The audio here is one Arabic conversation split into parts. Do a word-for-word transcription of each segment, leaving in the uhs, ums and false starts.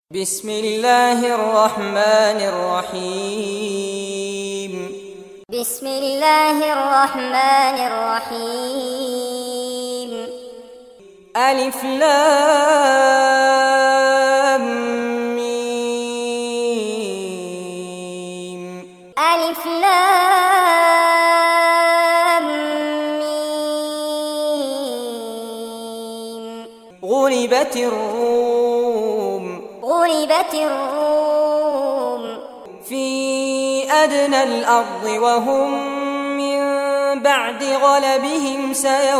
بسم الله الرحمن الرحيم بسم الله الرحمن الرحيم ألف لام ميم ألف لام ميم غلبت الروم غلبت الروم في أدنى الأرض وهم من بعد غلبهم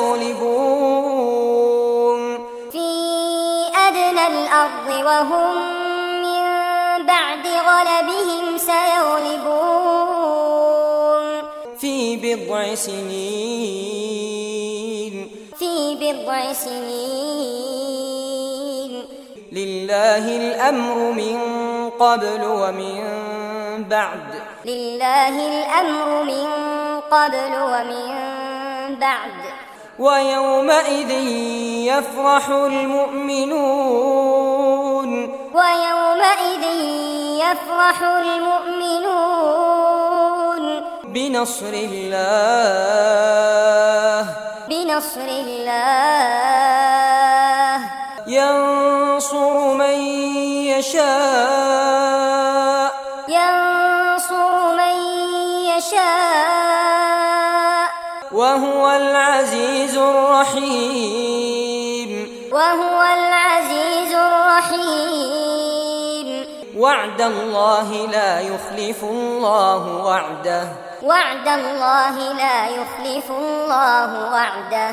سيغلبون في أدنى الأرض وهم من بعد غلبهم سيغلبون في بضع سنين في بضع سنين لله الأمر من قبل ومن بعد لله الأمر من قبل ومن بعد ويومئذ يفرح المؤمنون ويومئذ يفرح المؤمنون بنصر الله بنصر الله ينصر من يشاء ينصر من يشاء وهو العزيز الرحيم وهو العزيز الرحيم وعد الله لا يخلف الله وعده وعد الله لا يخلف الله وعده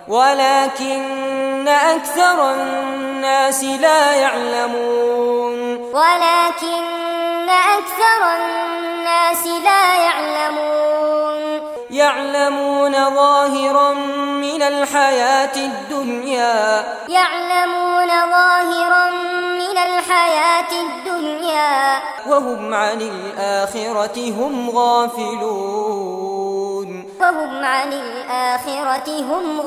ولكن أكثر الناس لا يعلمون ولكن أكثر الناس لا يعلمون يعلمون ظاهرا من الحياة الدنيا يعلمون ظاهرا من الحياة الدنيا وهم عن الآخرة هم غافلون وهم عن الآخرة هم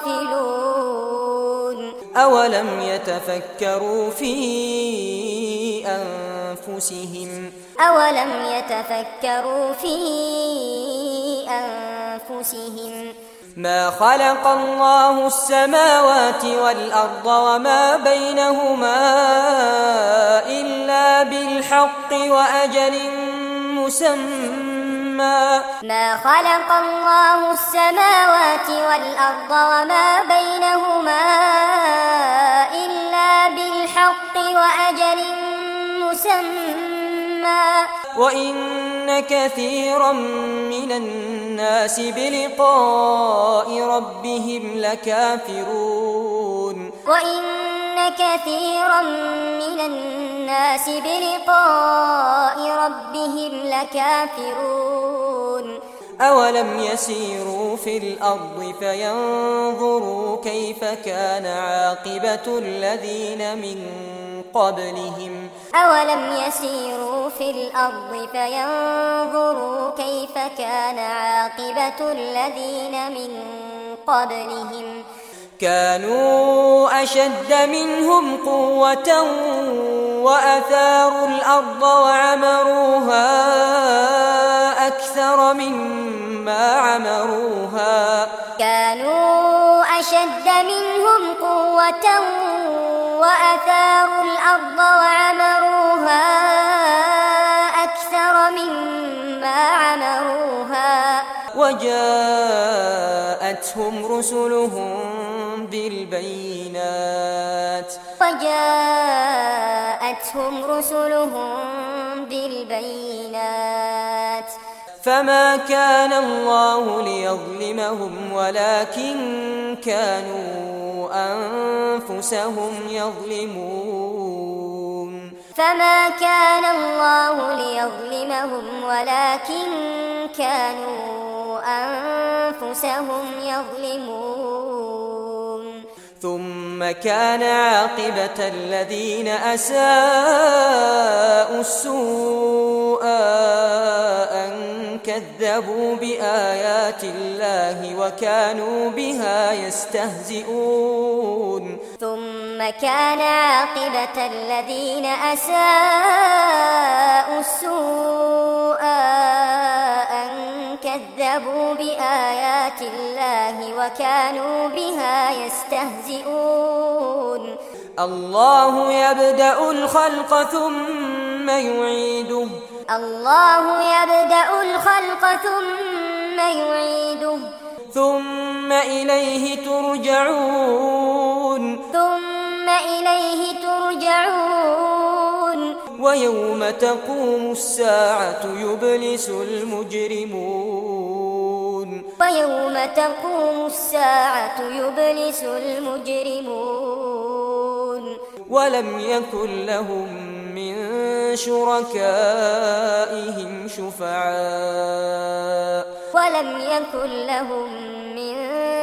غافلون أولم يتفكروا في أنفسهم أولم يتفكروا في أنفسهم ما خلق الله السماوات والأرض وما بينهما إلا بالحق وأجل مسمى ما خلق الله السماوات والأرض وما بينهما إلا بالحق وأجل مسمى وإن كثيرا من الناس بلقاء ربهم لكافرون وإن كثيرا من الناس بلقاء ربهم لكافرون أولم يسيروا في الأرض فينظروا كيف كان عاقبة الذين من قبلهم أولم يسيروا في الأرض فينظروا كيف كان عاقبة الذين من قبلهم كانوا أشد منهم قوة وأثاروا الأرض وعمروها أكثر مما عمروها كانوا أشد منهم قوة وأثاروا الأرض وعمروها أكثر مما عمروها وجاءتهم رسلهم بالبينات وجاءتهم رسلهم بالبينات فما كان الله ليظلمهم ولكن كانوا أنفسهم يظلمون فما كان الله ليظلمهم ولكن كانوا أنفسهم يظلمون ثم كان عاقبة الذين أساءوا السوء أن كذبوا بآيات الله وكانوا بها يستهزئون ثم كان عاقبة الذين أساءوا السوء أن كذبوا بآيات الله وكانوا بها يستهزئون الله يبدأ الخلق ثم يعيده الله يبدأ الخلق ثم يعيده ثم إليه ترجعون ثم إليه ترجعون ويوم تقوم الساعة يبلس المجرمون ويوم تقوم الساعة يبلس المجرمون ولم يكن لهم من شركائهم شفعاء ولم يكن لهم من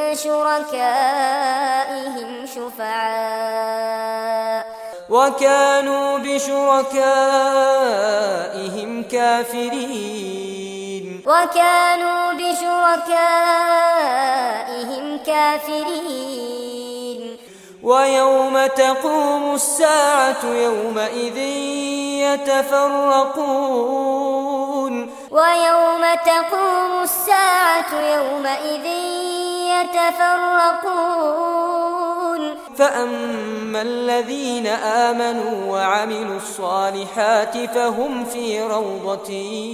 شركائهم شفعاء وكانوا بشركائهم كافرين وكانوا بشركائهم كافرين ويوم تقوم الساعة يومئذ يتفرقون ويوم تقوم الساعة يومئذ يتفرقون فأما الذين آمنوا وعملوا الصالحات فهم في روضة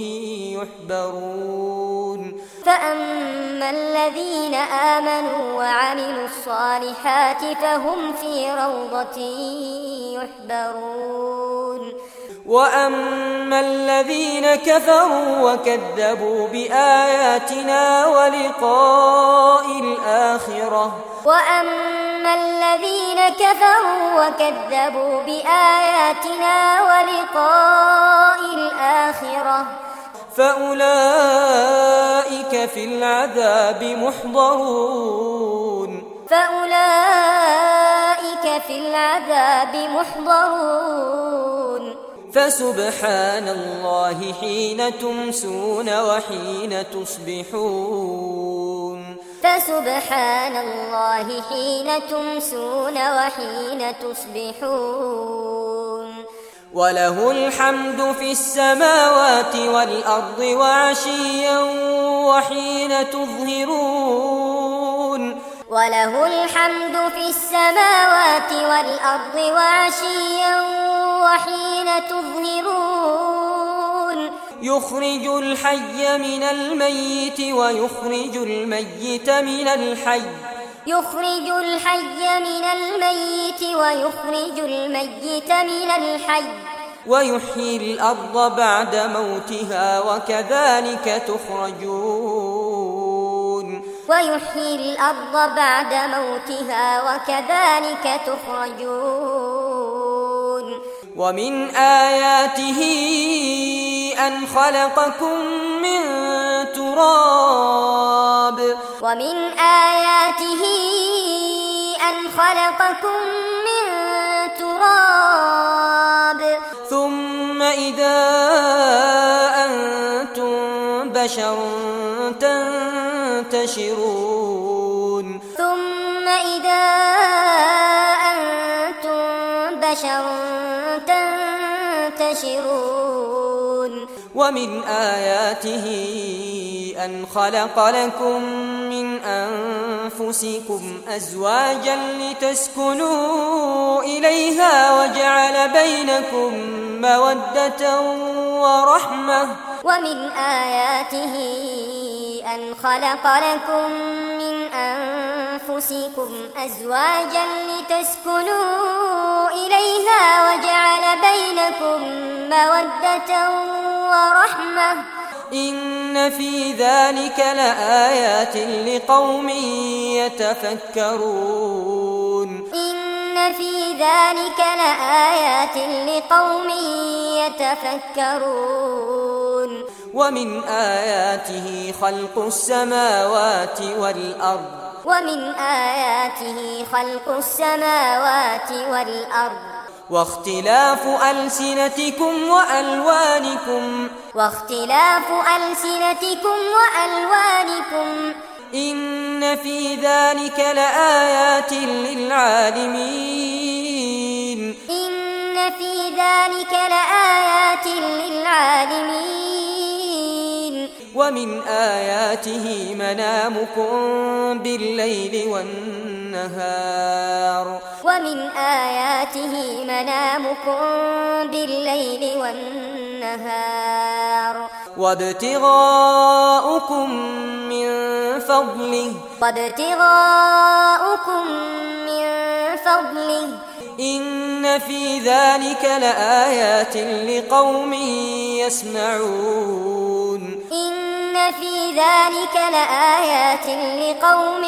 يحبرون فأما الذين آمنوا وعملوا الصالحات فهم في روضة يحبرون وأما الذين كفروا وكذبوا بآياتنا ولقاء الآخرة وأما الذين كفروا وكذبوا بآياتنا ولقاء الآخرة فأولئك في العذاب محضرون فأولئك في العذاب محضرون فسبحان الله حين تمسون وحين تصبحون فسبحان الله حين تمسون وحين تصبحون وله الحمد في السماوات والأرض وعشيا وحين تظهرون وله الحمد في السماوات والأرض وعشيا وحين تظهرون يخرج الحي من الميت ويخرج الميت من الحي يخرج الحي من الميت ويخرج الميت من الحي ويحيي الأرض بعد موتها وكذلك تخرجون ويحيي الأرض بعد موتها وكذلك تخرجون ومن آياته أن خلقكم من تراب ومن آياته أن خلقكم من تراب ثم إذا أنتم بشر تنتشرون ثم إذا أنتم بشر تنتشرون ومن آياته أن خلق لكم من أنفسكم أزواجا لتسكنوا إليها وجعل بينكم مودة ورحمة ومن آياته أن خلق لكم من أنفسكم أزواجا لتسكنوا إليها وجعل بينكم مودة ورحمة إن في ذلك لآيات لقوم يتفكرون إن في ذلك لآيات لقوم يتفكرون ومن آياته خلق السماوات والأرض ومن آياته خلق السماوات والأرض واختلاف ألسنتكم وألوانكم واختلاف ألسنتكم وألوانكم إن في ذلك لآيات للعالمين ذلك لآيات للعالمين ومن آياته منامكم بالليل والنهار ومن آياته منامكم بالليل والنهار وابتغاؤكم من فضله وابتغاؤكم من فضله إن في ذلك لآيات لقوم يسمعون إن في ذلك لآيات لقوم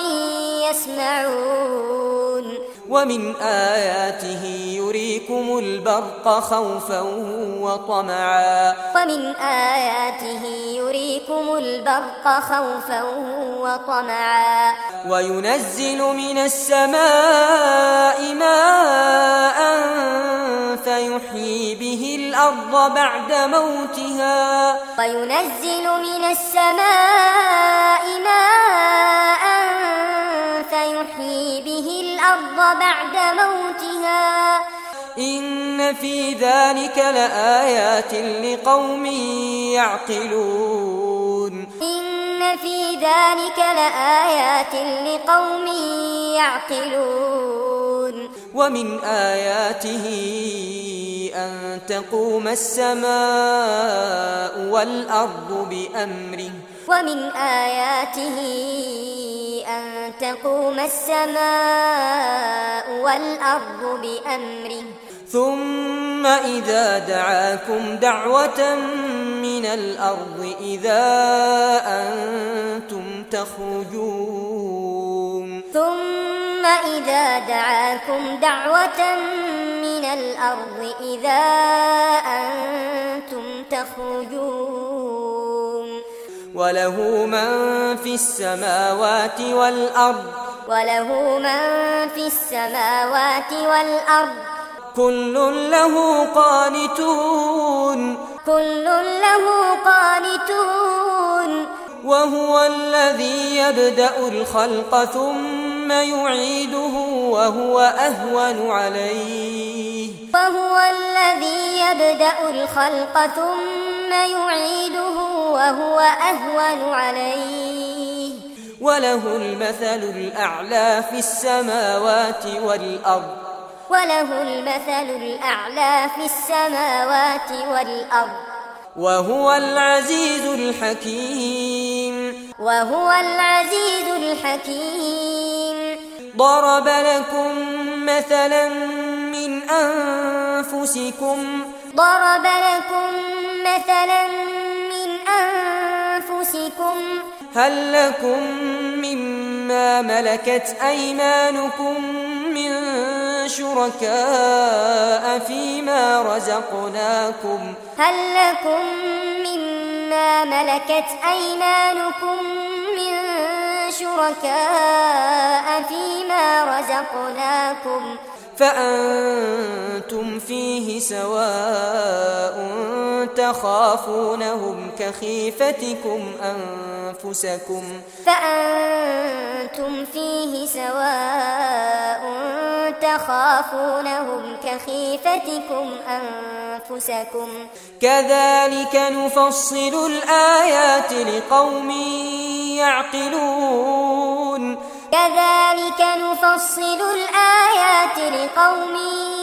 يسمعون ومن آياته يريكم البرق خوفا وطمعا ومن آياته يريكم البرق خوفا وطمعا وينزل من السماء ماء فيحيي به الأرض بعد موتها وينزل من السماء ماء فيحيي به الأرض بعد موتها إن في ذلك لآيات لقوم يعقلون إن في ذلك لآيات لقوم يعقلون ومن آياته أن تقوم السماء والأرض بأمره ومن آياته أن تقوم السماء والأرض بأمره ثم إذا دعاكم دعوة من الأرض إذا أنتم تخرجون ثم إذا دعاكم دعوة من الأرض إذا أنتم تخرجون وله من في السماوات والأرض وله من في السماوات والأرض كل له قانتون كل له قانتون وهو الذي يبدأ الخلق ثم يعيده وهو أهون عليه وهو الذي يبدأ الخلق ثم يعيده وهو أهون عليه وله المثل الأعلى في السماوات والأرض وله المثل الأعلى في السماوات والأرض وهو العزيز الحكيم وهو العزيز الحكيم ضرب لكم مثلا من أنفسكم ضرب لكم مثلا من أنفسكم هل لكم مما ملكت أيمانكم من شركاء فيما رزقناكم هل لكم مما ملكت أيمانكم من شركاء فيما رزقناكم فأنتم فيه سواء تخافونهم كخيفتكم أنفسكم فأنتم فيه سواء تخافونهم كخيفتكم أنفسكم كذلك نفصل الآيات لقوم يعقلون كذلك نفصل الآيات لقوم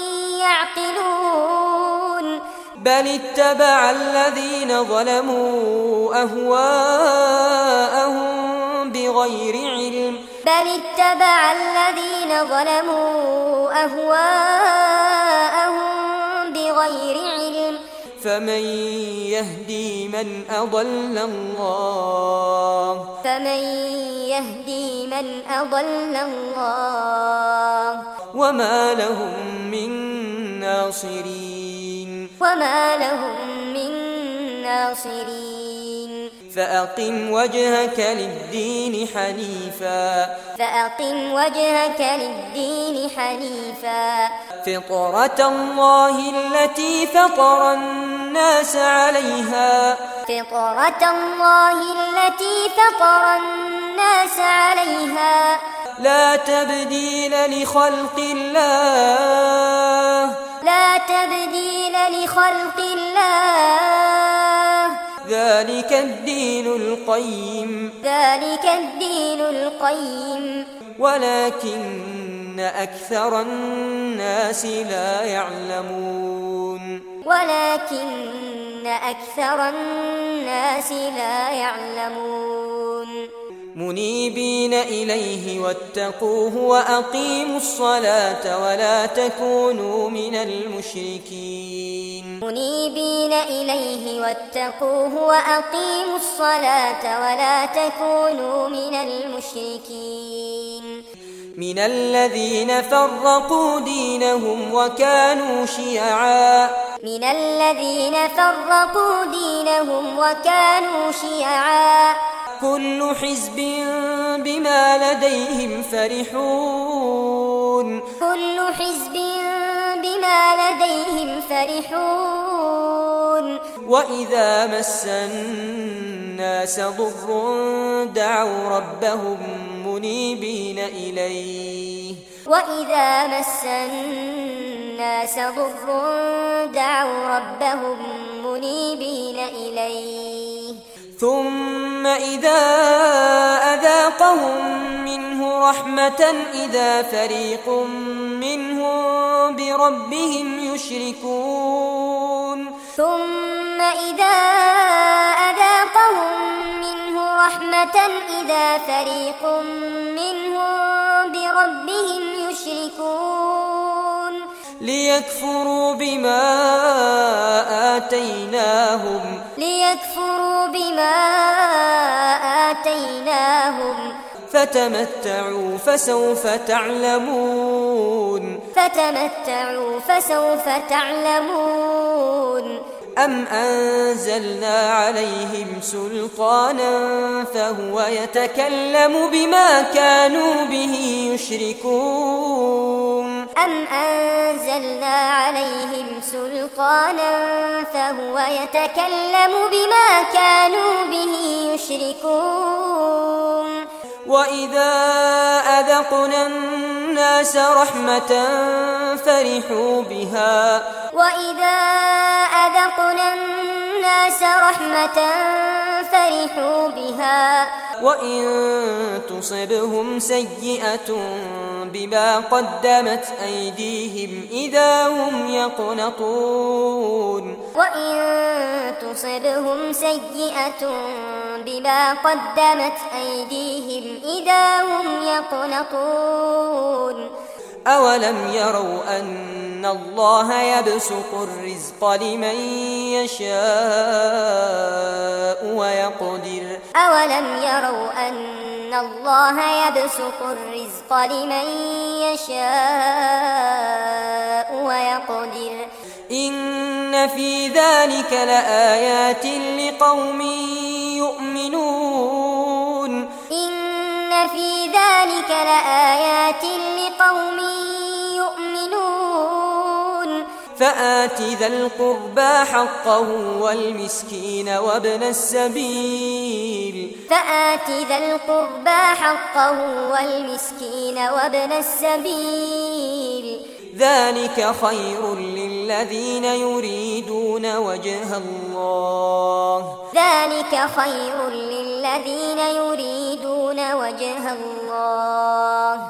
يعقلون بل اتبع الذين ظلموا أهواءهم بغير علم بل اتبع الذين ظلموا أهواءهم بغير علم فمن يهدي من أضل الله فمن يهدي من أضل الله وما لهم من ناصرين وما لهم من ناصرين فأقم وجهك للدين حنيفا فأقم وجهك للدين حنيفا فطرة الله التي فطر الناس عليها فطرة الله التي فطر الناس عليها لا تبديل لخلق الله لا لا تبديل لخلق الله ذلك الدين القيم ذلك الدين القيم ولكن أكثر الناس لا يعلمون ولكن أكثر الناس لا يعلمون منيبين إليه واتقوه وأقيموا الصلاة ولا تكونوا من المشركين منيبين إليه واتقوه وأقيموا الصلاة ولا تكونوا من المشركين من الذين فرقوا دينهم وكانوا شيعا من الذين فرقوا دينهم وكانوا شيعا كل حزب بما لديهم فرحون كل حزب بما لديهم فرحون وإذا مس الناس ضر دعوا ربهم منيبين إليه وإذا مس الناس ضر دعوا ربهم منيبين إليه ثم إذا أذاقهم منه رحمة إذا فريق منهم بربهم يشركون ثم إذا أذاقهم منه رحمة إذا فريق منهم بربهم يشركون ليكفروا بما آتيناهم ليكفروا بما آتيناهم فتمتعوا فسوف تعلمون فتمتعوا فسوف تعلمون أم أنزلنا عليهم سلطانا فهو يتكلم بما كانوا به يشركون أم أنزلنا عليهم سلطانا فهو يتكلم بما كانوا به يشركون وإذا أذقنا الناس رحمة فرحوا بها وإذا أذقنا الناس رحمة فرحوا بها وإن تصبهم سيئة بما قدمت أيديهم إذا هم يقنطون وإن تصبهم سيئة بما قدمت أيديهم إذا هم يقنطون أولم يروا أن الله يبسط الرزق لمن يشاء ويقدر أولم يروا أن الله يبسط الرزق لمن يشاء ويقدر إن في ذلك لآيات لقوم يؤمنون إن في ذلك لآيات لقوم يؤمنون فآت ذا القربى حقه والمسكين وابن السبيل فآت ذا القربى حقه والمسكين وابن السبيل ذلك خير للذين يريدون وجه الله ذلك خير للذين يريدون وجه الله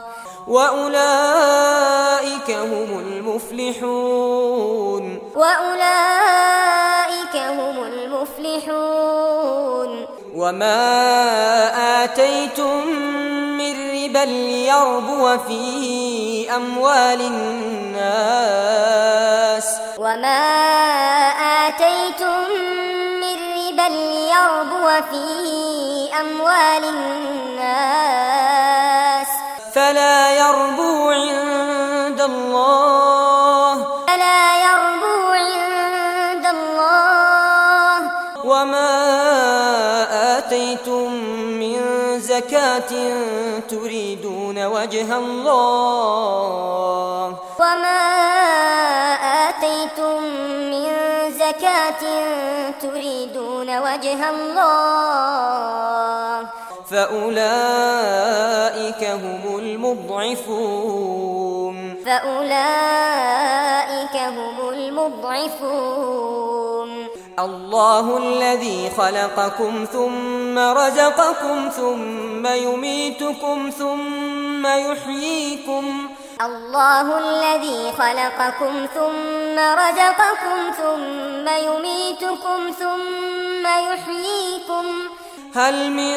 وأولئك هم المفلحون وأولئك هم المفلحون وما آتيتم من ربا ليربو في أموال الناس وما آتيتم من ربا ليربو في أموال الناس فلا يربو عند الله فلا يربو عند الله وما آتيتم من زكاة تريدون وجه الله وما آتيتم من زكاة تريدون وجه الله فأولئك هم المضعفون فأولئك هم مضعفون الله الذي خلقكم ثم رزقكم ثم يميتكم ثم يحييكم الله الذي خلقكم ثم رزقكم ثم يميتكم ثم يحييكم هل من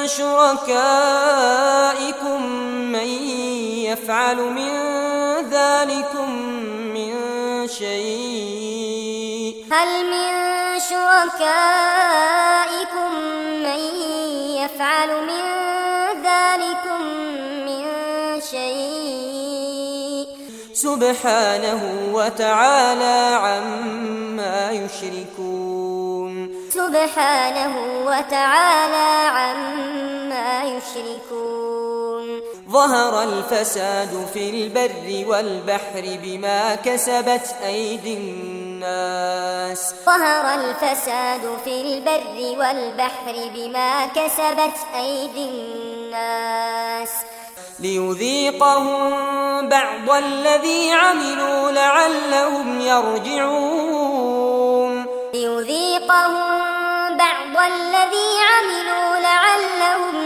شركائكم من يفعل من ذلكم من شيء هل من شركائكم من يفعل من ذلكم من شيء سبحانه وتعالى عما يشركون سبحانه وتعالى عما يشركون ظهر الفساد في البر والبحر بما كسبت أيدي الناس ظهر الفساد في البر والبحر بما كسبت أيدي الناس ليذيقهم بعض الذي عملوا لعلهم يرجعون ليذيقهم بعض الذي عملوا لعلهم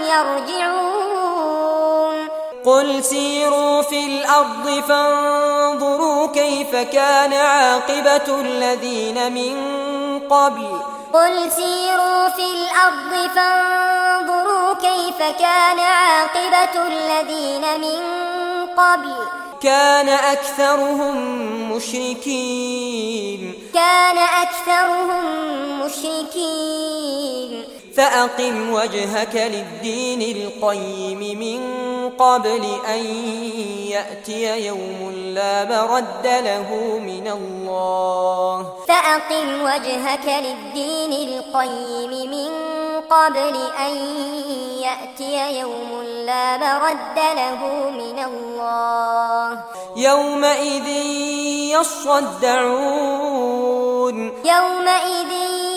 يرجعون قل سيروا في الأرض فانظروا كيف كان عاقبة الذين من قبل قل سيروا في الأرض فانظروا كيف كان عاقبة الذين من قبل كان أكثرهم مشركين كان أكثرهم مشركين فأقم وجهك للدين القيم من قبل أن يأتي يوم لا مرد له من الله فأقم وجهك للدين القيم من قبل أن يأتي يوم لا مرد له من الله يومئذ يصدعون يومئذ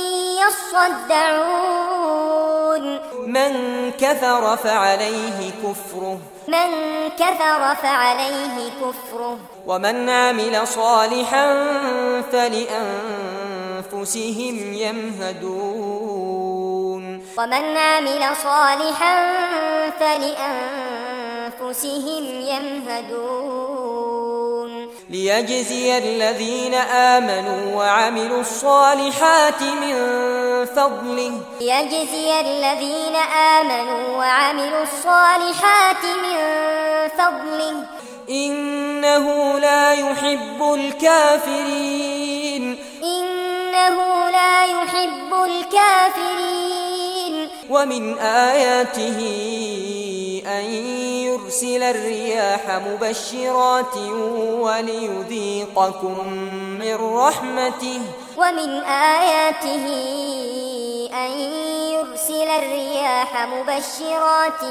يصدعون من كفر فعليه كفره من كفر فعليه كفره ومن عمل صالحا فلأنفسهم يمهدون ومن عمل صالحا فلأنفسهم يمهدون ليجزي الذين آمنوا وعملوا الصالحات من فضله ليجزي الذين آمنوا وعملوا الصالحات من فضله إنه لا يحب الكافرين إنه لا يحب الكافرين ومن آياته أن يرسل الرياح مبشرات وليذيقكم من رحمته ومن آياته أن يرسل الرياح مبشرات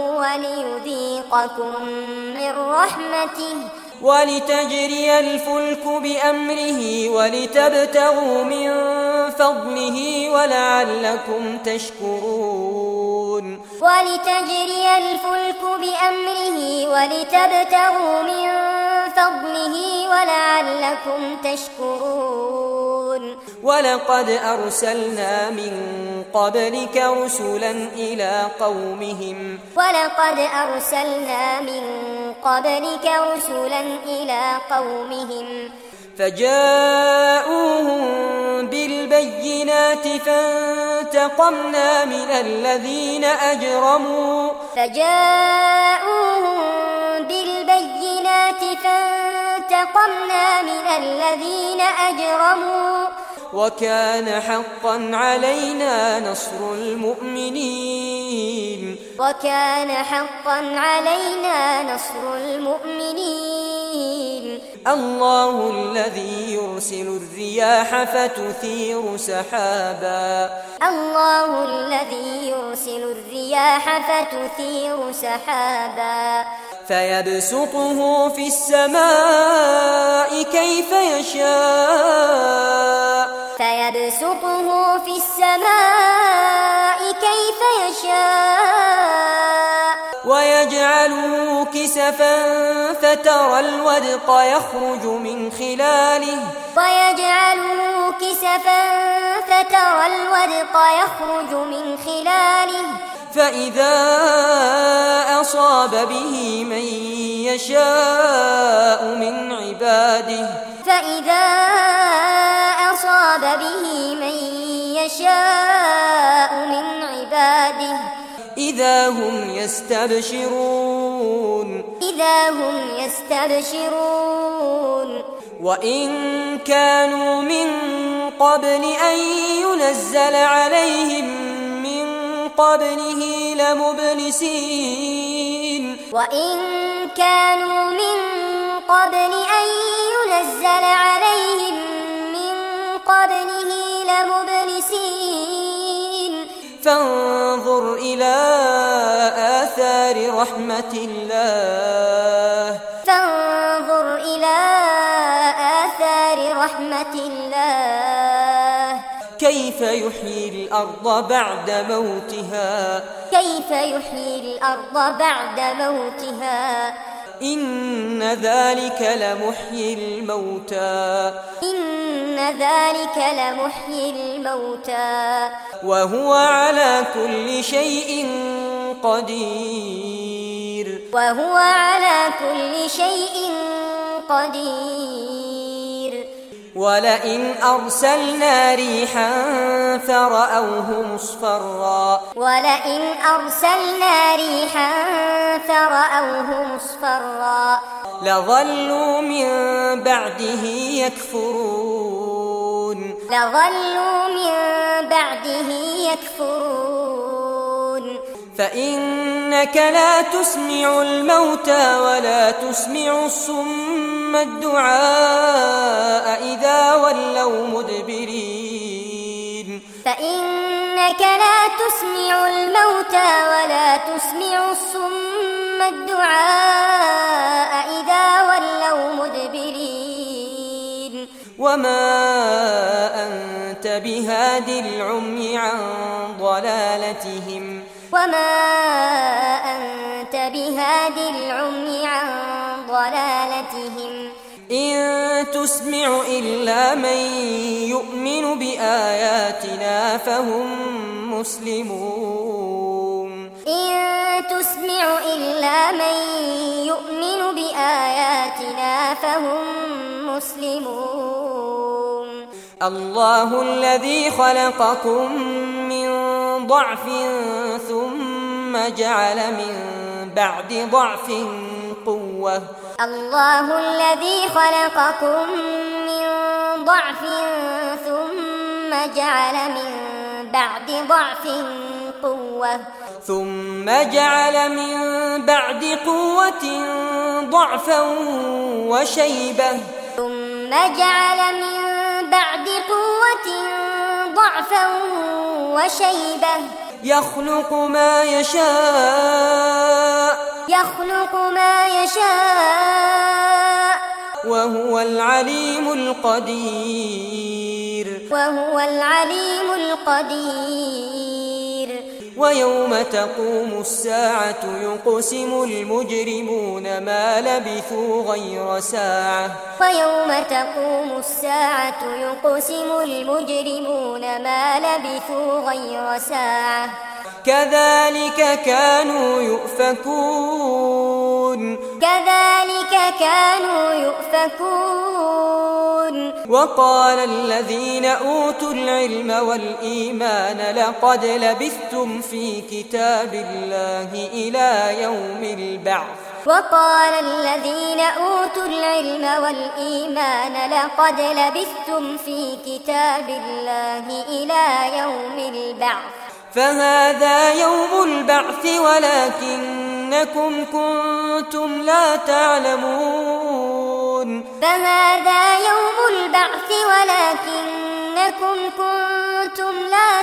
وليذيقكم من رحمته ولتجري الفلك بأمره ولتبتغوا من فضله ولعلكم تشكرون ولتجري الفلك بأمره ولتبتغوا من فضله ولعلكم تشكرون ولقد أرسلنا من قبلك رسلا إلى قومهم ولقد أرسلنا من قبلك رسلا إلى قومهم فجاءوهم بالبينات فانتقمنا من الذين أجرموا فجاءوهم بالبينات فانتقمنا من الذين أجرموا وكان حقا علينا نصر المؤمنين وكان حقا علينا نصر المؤمنين الله الذي يرسل الرياح فتثير سحابا الله الذي يرسل الرياح فتثير سحابا فيبسطه في السماء كيف يشاء فيبسطه في السماء كيف يشاء ويجعله كسفا فترى الودق يخرج من خلاله ويجعله كسفا فترى الودق يخرج من خلاله فإذا أصاب به من يشاء من عباده فإذا أصاب به من يشاء من عباده إذا هم يستبشرون إذا هم يستبشرون وإن كانوا من قبل أن ينزل عليهم من قبله لمبلسين وإن كانوا من قبل أن ينزل عليهم من قبله لمبلسين فانظر إلى آثار رحمة الله فانظر إلى آثار رحمة الله كيف يحيي الأرض بعد موتها كيف يحيي الأرض بعد موتها إن ذلك لمحيي الموتى إن ذلك لمحيي الموتى وهو على كل شيء قدير وهو على كل شيء قدير ولئن أرسلنا ريحا فرأوه مصفرا ولئن أرسلنا ريحا فرأوه مصفرا لظلوا من بعده يكفرون لظلوا من بعده يكفرون فإنك لا تسمع الموتى ولا تسمع الصم الدعاء إذا ولوا مدبرين فإنك لا تسمع الموتى ولا تسمع الصم الدعاء إذا ولوا مدبرين وما أنت بهاد العمي عن ضلالتهم وما أنت بهاد العمي عن ضلالتهم إن تسمع إلا من يؤمن بآياتنا فهم مسلمون إن تسمع إلا من يؤمن بآياتنا فهم مسلمون الله الذي خلقكم من ضعف ثم جعل من بعد ضعف قوة الله الذي خلقكم من ضعف ثم جعل من بعد ضعف قوة ثم جعل من بعد قوة ضعفا وشيبة ثم جعل من بعد قوة ضعفا وشيبة يخلق ما يشاء يخلق ما يشاء وهو العليم القدير وهو العليم القدير ويوم تقوم الساعة يقسم المجرمون ما لبثوا غير ساعة ويوم تقوم الساعة يقسم المجرمون ما لبثوا غير ساعة كذلك كانوا يؤفكون كذلك كانوا يؤفكون وقال الذين أوتوا العلم والإيمان لقد لبثتم في كتاب الله إلى يوم البعث وقال الذين أوتوا العلم والإيمان لقد لبثتم في كتاب الله إلى يوم البعث فهذا يوم البعث ولكنكم كنتم لا تعلمون فهذا يوم البعث ولكنكم كنتم لا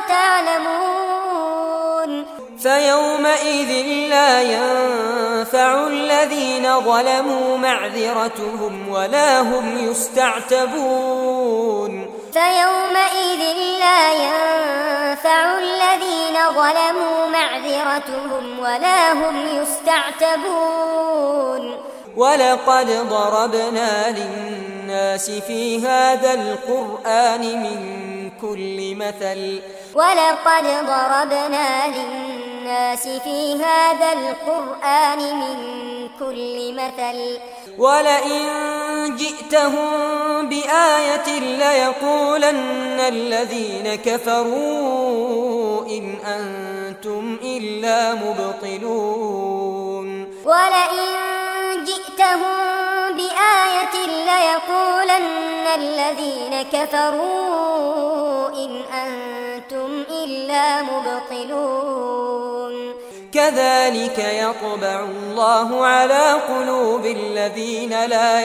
تعلمون فيومئذ لا ينفع الذين ظلموا معذرتهم ولا هم يستعتبون فيومئذ لا ينفع الذين ظلموا معذرتهم ولا هم يستعتبون ولقد ضربنا للناس في هذا القرآن من كل مثل ولقد ضربنا للناس في هذا القرآن من كل مثل ولئن جئتهم بآية ليقولن الذين كفروا إن أنتم إلا مبطلون ولئن جئتهم بآية ليقولن الذين كفروا إن أنتم إلا مبطلون كذلك يطبع الله على قلوب الذين لا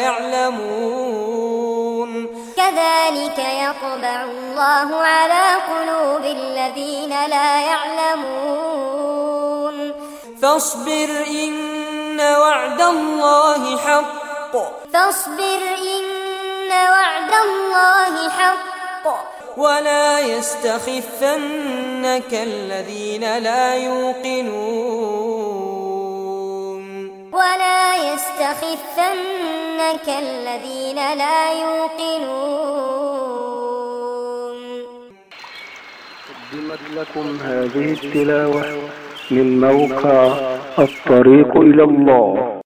يعلمون كذلك يطبع الله على قلوب الذين لا يعلمون فاصبر إن وعد الله حق فاصبر إن وعد الله حق ولا يستخفنك الذين لا يوقنون ولا يستخفنك الذين لا يوقنون. قدمت لكم هذه التلاوة من موقع الطريق إلى الله.